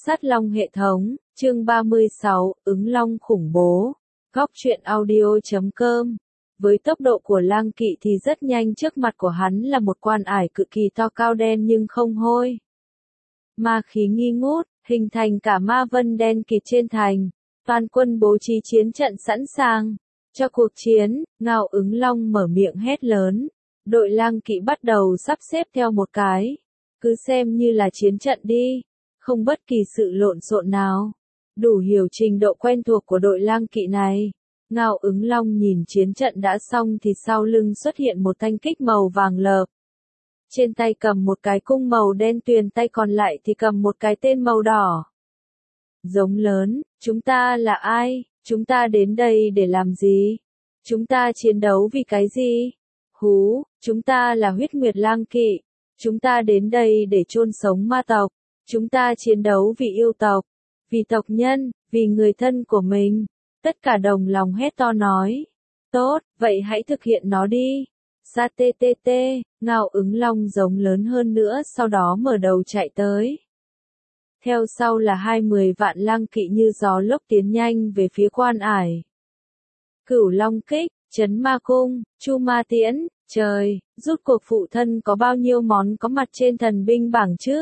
Sát Long hệ thống, chương 36, ứng long khủng bố. Góc truyện audio.com. Với tốc độ của Lang Kỵ thì rất nhanh, trước mặt của hắn là một quan ải cực kỳ to cao đen nhưng không hôi. Ma khí nghi ngút, hình thành cả ma vân đen kịt trên thành. Toàn quân bố trí chiến trận sẵn sàng cho cuộc chiến. Ngao Ứng Long mở miệng hét lớn. Đội Lang Kỵ bắt đầu sắp xếp theo một cái. Cứ xem như là chiến trận đi. Không bất kỳ sự lộn xộn nào. Đủ hiểu trình độ quen thuộc của đội Lang Kỵ này. Ngao Ứng Long nhìn chiến trận đã xong thì sau lưng xuất hiện một thanh kích màu vàng lợp. Trên tay cầm một cái cung màu đen tuyền, tay còn lại thì cầm một cái tên màu đỏ. Giống lớn, chúng ta là ai? Chúng ta đến đây để làm gì? Chúng ta chiến đấu vì cái gì? Hú, chúng ta là Huyết Nguyệt Lang Kỵ. Chúng ta đến đây để chôn sống ma tộc. Chúng ta chiến đấu vì yêu tộc, vì tộc nhân, vì người thân của mình. Tất cả đồng lòng hét to nói. Tốt, vậy hãy thực hiện nó đi. Sa tê tê tê, Ngao Ứng Long giống lớn hơn nữa, sau đó mở đầu chạy tới. Theo sau là 20 vạn Lang Kỵ như gió lốc tiến nhanh về phía quan ải. Cửu Long Kích, Chấn Ma Cung, Chu Ma Tiễn, trời, rút cuộc phụ thân có bao nhiêu món có mặt trên thần binh bảng chứ?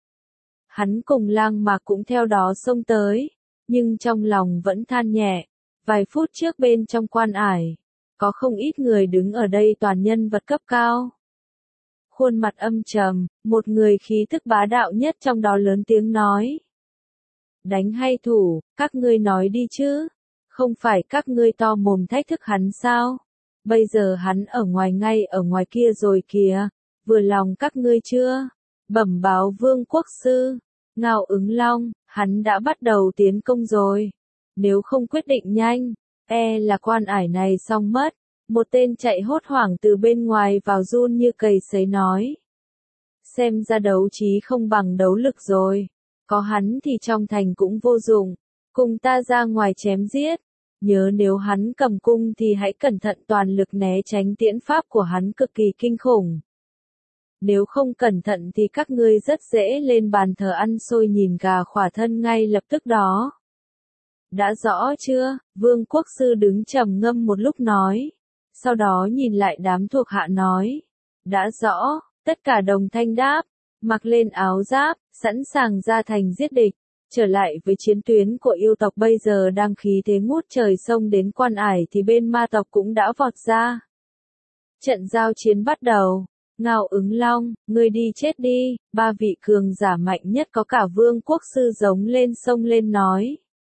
Hắn cùng Lang Mạc cũng theo đó xông tới, nhưng trong lòng vẫn than nhẹ. Vài phút trước bên trong quan ải, có không ít người đứng ở đây toàn nhân vật cấp cao. Khuôn mặt âm trầm, một người khí tức bá đạo nhất trong đó lớn tiếng nói. Đánh hay thủ, các ngươi nói đi chứ, không phải các ngươi to mồm thách thức hắn sao? Bây giờ hắn ở ngoài ngay ở ngoài kia rồi kìa, vừa lòng các ngươi chưa? Bẩm báo Vương Quốc Sư, Ngao Ứng Long, hắn đã bắt đầu tiến công rồi. Nếu không quyết định nhanh, là quan ải này xong mất. Một tên chạy hốt hoảng từ bên ngoài vào run như cầy sấy nói. Xem ra đấu trí không bằng đấu lực rồi. Có hắn thì trong thành cũng vô dụng. Cùng ta ra ngoài chém giết. Nhớ nếu hắn cầm cung thì hãy cẩn thận, toàn lực né tránh tiễn pháp của hắn cực kỳ kinh khủng. Nếu không cẩn thận thì các ngươi rất dễ lên bàn thờ ăn xôi nhìn gà khỏa thân ngay lập tức đó. Đã rõ chưa? Vương Quốc Sư đứng trầm ngâm một lúc nói. Sau đó nhìn lại đám thuộc hạ nói. Đã rõ, tất cả đồng thanh đáp, mặc lên áo giáp, sẵn sàng ra thành giết địch. Trở lại với chiến tuyến của yêu tộc bây giờ đang khí thế ngút trời, xông đến quan ải thì bên ma tộc cũng đã vọt ra. Trận giao chiến bắt đầu. Ngao Ứng Long, ngươi đi chết đi, ba vị cường giả mạnh nhất có cả Vương Quốc Sư giống lên xông lên nói.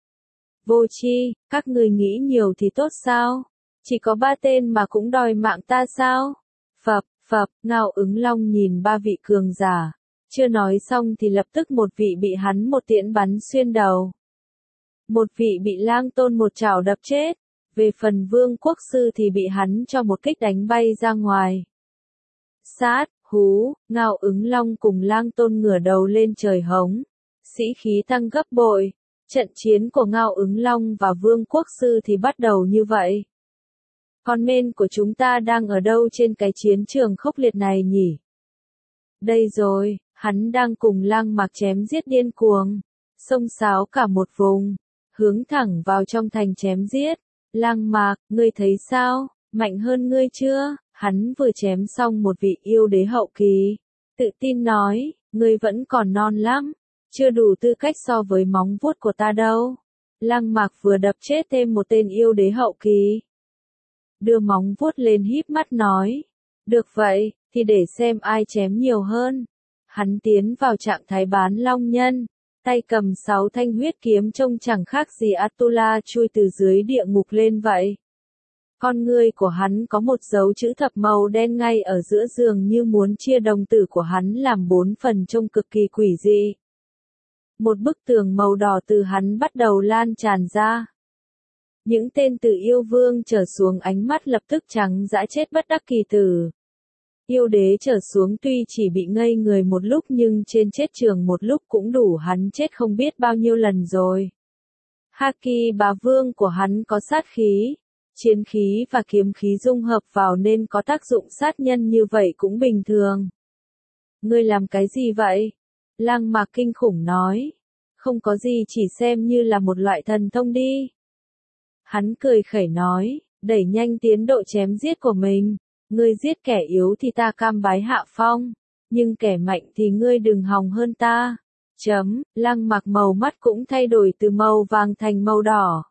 Vô tri, các ngươi nghĩ nhiều thì tốt sao? Chỉ có 3 tên mà cũng đòi mạng ta sao? Phập, Ngao Ứng Long nhìn 3 vị cường giả. Chưa nói xong thì lập tức một vị bị hắn một tiễn bắn xuyên đầu. Một vị bị Lang Tôn một chảo đập chết. Về phần Vương Quốc Sư thì bị hắn cho một kích đánh bay ra ngoài. Sát, hú, Ngao Ứng Long cùng Lang Tôn ngửa đầu lên trời hống. Sĩ khí tăng gấp bội. Trận chiến của Ngao Ứng Long và Vương Quốc Sư thì bắt đầu như vậy. Con men của chúng ta đang ở đâu trên cái chiến trường khốc liệt này nhỉ? Đây rồi, hắn đang cùng Lang Mạc chém giết điên cuồng. Xông xáo cả một vùng. Hướng thẳng vào trong thành chém giết. Lang Mạc, ngươi thấy sao? Mạnh hơn ngươi chưa? Hắn vừa chém xong một vị yêu đế hậu kỳ. Tự tin nói, ngươi vẫn còn non lắm. Chưa đủ tư cách so với móng vuốt của ta đâu. Lang Mạc vừa đập chết thêm một tên yêu đế hậu kỳ. Đưa móng vuốt lên híp mắt nói. Được vậy, thì để xem ai chém nhiều hơn. Hắn tiến vào trạng thái bán long nhân. Tay cầm 6 thanh huyết kiếm trông chẳng khác gì Atula chui từ dưới địa ngục lên vậy. Con ngươi của hắn có một dấu chữ thập màu đen ngay ở giữa giường, như muốn chia đồng tử của hắn làm 4 phần, trông cực kỳ quỷ dị. Một bức tường màu đỏ từ hắn bắt đầu lan tràn ra. Những tên từ yêu vương trở xuống ánh mắt lập tức trắng dã, chết bất đắc kỳ tử. Yêu đế trở xuống tuy chỉ bị ngây người một lúc nhưng trên chết trường một lúc cũng đủ hắn chết không biết bao nhiêu lần rồi. Haki bá vương của hắn có sát khí, chiến khí và kiếm khí dung hợp vào nên có tác dụng sát nhân, như vậy cũng bình thường. Ngươi làm cái gì vậy? Lang Mạc kinh khủng nói. Không có gì, chỉ xem như là một loại thần thông đi. Hắn cười khẩy nói, đẩy nhanh tiến độ chém giết của mình. Ngươi giết kẻ yếu thì ta cam bái hạ phong, nhưng kẻ mạnh thì ngươi đừng hòng hơn ta. Lăng Mặc màu mắt cũng thay đổi từ màu vàng thành màu đỏ.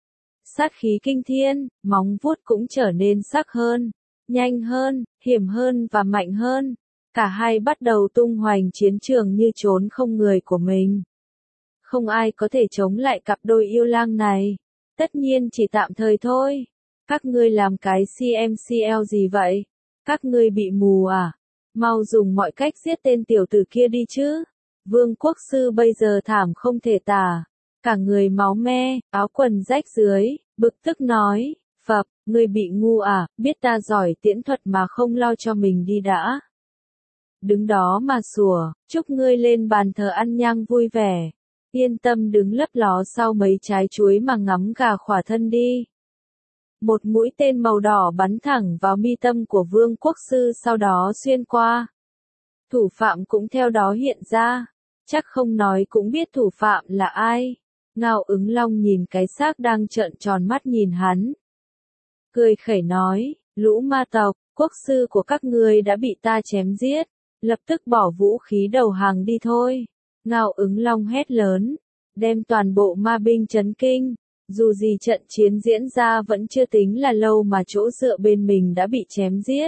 Sát khí kinh thiên, móng vuốt cũng trở nên sắc hơn, nhanh hơn, hiểm hơn và mạnh hơn. Cả hai bắt đầu tung hoành chiến trường như trốn không người của mình. Không ai có thể chống lại cặp đôi yêu lang này. Tất nhiên chỉ tạm thời thôi. Các ngươi làm cái CMCL gì vậy? Các ngươi bị mù à? Mau dùng mọi cách giết tên tiểu tử kia đi chứ. Vương Quốc Sư bây giờ thảm không thể tả. Cả người máu me, áo quần rách dưới, bực tức nói, Phập, ngươi bị ngu à, biết ta giỏi tiễn thuật mà không lo cho mình đi đã. Đứng đó mà sủa, chúc ngươi lên bàn thờ ăn nhang vui vẻ. Yên tâm đứng lấp ló sau mấy trái chuối mà ngắm gà khỏa thân đi. Một mũi tên màu đỏ bắn thẳng vào mi tâm của Vương Quốc Sư, sau đó xuyên qua. Thủ phạm cũng theo đó hiện ra. Chắc không nói cũng biết thủ phạm là ai. Ngao Ứng Long nhìn cái xác đang trợn tròn mắt nhìn hắn. Cười khẩy nói, lũ ma tộc, quốc sư của các ngươi đã bị ta chém giết. Lập tức bỏ vũ khí đầu hàng đi thôi. Ngao Ứng Long hét lớn, đem toàn bộ ma binh chấn kinh. Dù gì trận chiến diễn ra vẫn chưa tính là lâu mà chỗ dựa bên mình đã bị chém giết.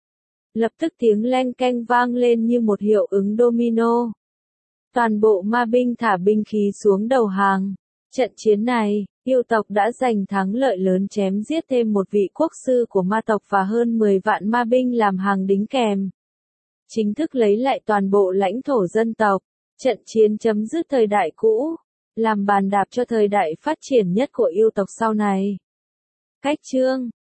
Lập tức tiếng leng keng vang lên như một hiệu ứng domino. Toàn bộ ma binh thả binh khí xuống đầu hàng. Trận chiến này, yêu tộc đã giành thắng lợi lớn, chém giết thêm một vị quốc sư của ma tộc và hơn 10 vạn ma binh làm hàng đính kèm. Chính thức lấy lại toàn bộ lãnh thổ dân tộc. Trận chiến chấm dứt thời đại cũ, làm bàn đạp cho thời đại phát triển nhất của yêu tộc sau này. Cách chương